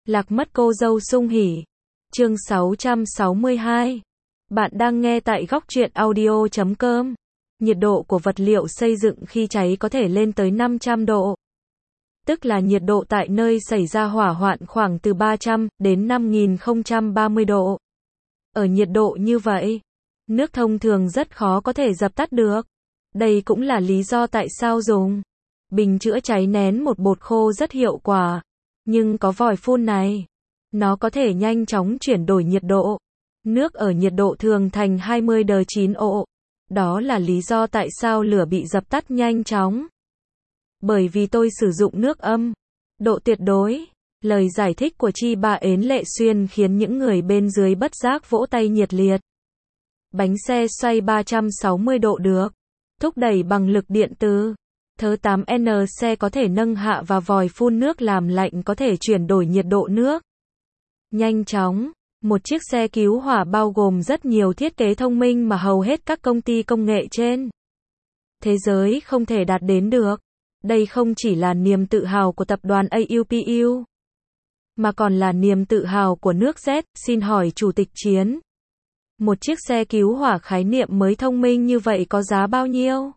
Lạc mất cô dâu sung hỉ. Chương 662. Bạn đang nghe tại góc truyện audio.com. Nhiệt độ của vật liệu xây dựng khi cháy có thể lên tới 500 độ. Tức là nhiệt độ tại nơi xảy ra hỏa hoạn khoảng từ 300 đến 5030 độ. Ở nhiệt độ như vậy, nước thông thường rất khó có thể dập tắt được. Đây cũng là lý do tại sao dùng bình chữa cháy nén một bột khô rất hiệu quả. Nhưng có vòi phun này, nó có thể nhanh chóng chuyển đổi nhiệt độ. Nước ở nhiệt độ thường thành 20°C. Đó là lý do tại sao lửa bị dập tắt nhanh chóng. Bởi vì tôi sử dụng nước âm độ tuyệt đối. Lời giải thích của Chi Ba Ến Lệ Xuyên khiến những người bên dưới bất giác vỗ tay nhiệt liệt. Bánh xe xoay 360 độ được thúc đẩy bằng lực điện từ thớ 8N xe có thể nâng hạ và vòi phun nước làm lạnh có thể chuyển đổi nhiệt độ nước nhanh chóng. Một chiếc xe cứu hỏa bao gồm rất nhiều thiết kế thông minh mà hầu hết các công ty công nghệ trên thế giới không thể đạt đến được. Đây không chỉ là niềm tự hào của tập đoàn AUPU, mà còn là niềm tự hào của nước Z. Xin hỏi Chủ tịch Chiến, một chiếc xe cứu hỏa khái niệm mới thông minh như vậy có giá bao nhiêu?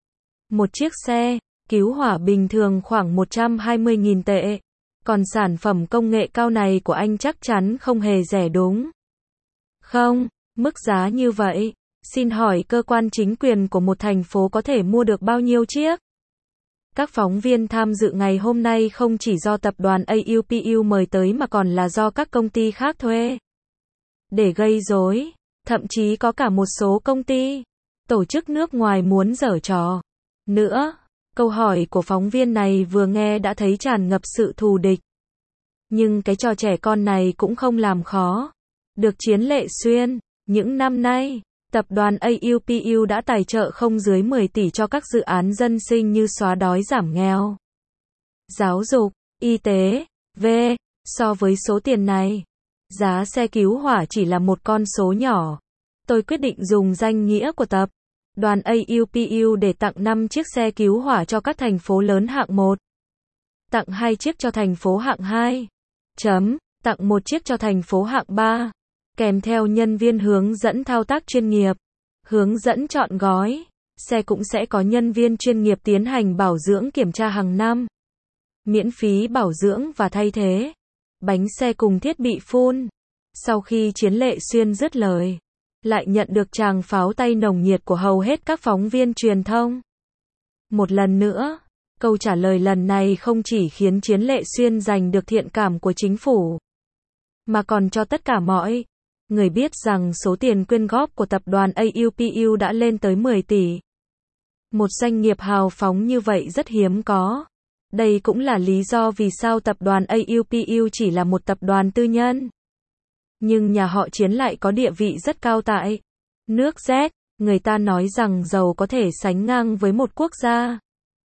Một chiếc xe cứu hỏa bình thường khoảng 120.000 tệ. Còn sản phẩm công nghệ cao này của anh chắc chắn không hề rẻ đúng không? Mức giá như vậy, xin hỏi cơ quan chính quyền của một thành phố có thể mua được bao nhiêu chiếc? Các phóng viên tham dự ngày hôm nay không chỉ do tập đoàn AUPU mời tới mà còn là do các công ty khác thuê để gây rối. Thậm chí có cả một số công ty, tổ chức nước ngoài muốn giở trò nữa. Câu hỏi của phóng viên này vừa nghe đã thấy tràn ngập sự thù địch. Nhưng cái trò trẻ con này cũng không làm khó được Chiến Lệ Xuyên. Những năm nay, tập đoàn AUPU đã tài trợ không dưới 10 tỷ cho các dự án dân sinh như xóa đói giảm nghèo, giáo dục, y tế, v. So với số tiền này, giá xe cứu hỏa chỉ là một con số nhỏ. Tôi quyết định dùng danh nghĩa của tập đoàn AUPU để tặng 5 chiếc xe cứu hỏa cho các thành phố lớn hạng 1. Tặng 2 chiếc cho thành phố hạng 2. Tặng 1 chiếc cho thành phố hạng 3. Kèm theo nhân viên hướng dẫn thao tác chuyên nghiệp, hướng dẫn chọn gói. Xe cũng sẽ có nhân viên chuyên nghiệp tiến hành bảo dưỡng kiểm tra hàng năm. Miễn phí bảo dưỡng và thay thế bánh xe cùng thiết bị phun. Sau khi Chiến Lệ Xuyên dứt lời, lại nhận được tràng pháo tay nồng nhiệt của hầu hết các phóng viên truyền thông. Một lần nữa, câu trả lời lần này không chỉ khiến Chiến Lệ Xuyên giành được thiện cảm của chính phủ, mà còn cho tất cả mọi người biết rằng số tiền quyên góp của tập đoàn AUPU đã lên tới 10 tỷ. Một doanh nghiệp hào phóng như vậy rất hiếm có. Đây cũng là lý do vì sao tập đoàn AUPU chỉ là một tập đoàn tư nhân. Nhưng nhà họ Chiến lại có địa vị rất cao tại nước Z. Người ta nói rằng giàu có thể sánh ngang với một quốc gia.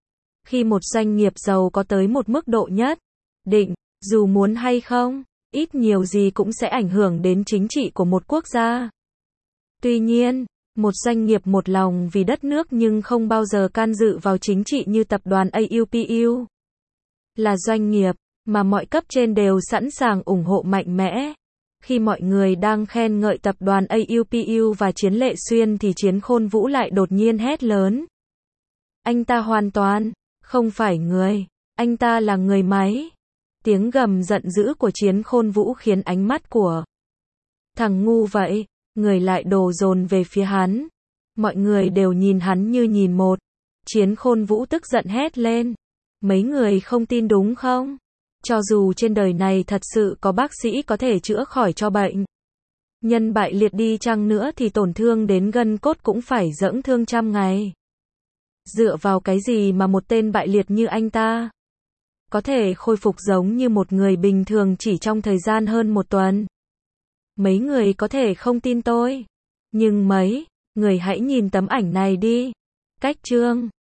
Khi một doanh nghiệp giàu có tới một mức độ nhất định, dù muốn hay không, ít nhiều gì cũng sẽ ảnh hưởng đến chính trị của một quốc gia. Tuy nhiên, một doanh nghiệp một lòng vì đất nước nhưng không bao giờ can dự vào chính trị như tập đoàn AUPU, là doanh nghiệp mà mọi cấp trên đều sẵn sàng ủng hộ mạnh mẽ. Khi mọi người đang khen ngợi tập đoàn AUPU và Chiến Lệ Xuyên thì Chiến Khôn Vũ lại đột nhiên hét lớn. Anh ta hoàn toàn không phải người, anh ta là người máy. Tiếng gầm giận dữ của Chiến Khôn Vũ khiến ánh mắt của thằng ngu vậy, người lại đổ dồn về phía hắn. Mọi người đều nhìn hắn như nhìn một. Chiến Khôn Vũ tức giận hét lên. Mấy người không tin đúng không? Cho dù trên đời này thật sự có bác sĩ có thể chữa khỏi cho bệnh nhân bại liệt đi chăng nữa thì tổn thương đến gân cốt cũng phải dưỡng thương trăm ngày. Dựa vào cái gì mà một tên bại liệt như anh ta có thể khôi phục giống như một người bình thường chỉ trong thời gian hơn một tuần? Mấy người có thể không tin tôi, nhưng mấy người hãy nhìn tấm ảnh này đi. Cách chương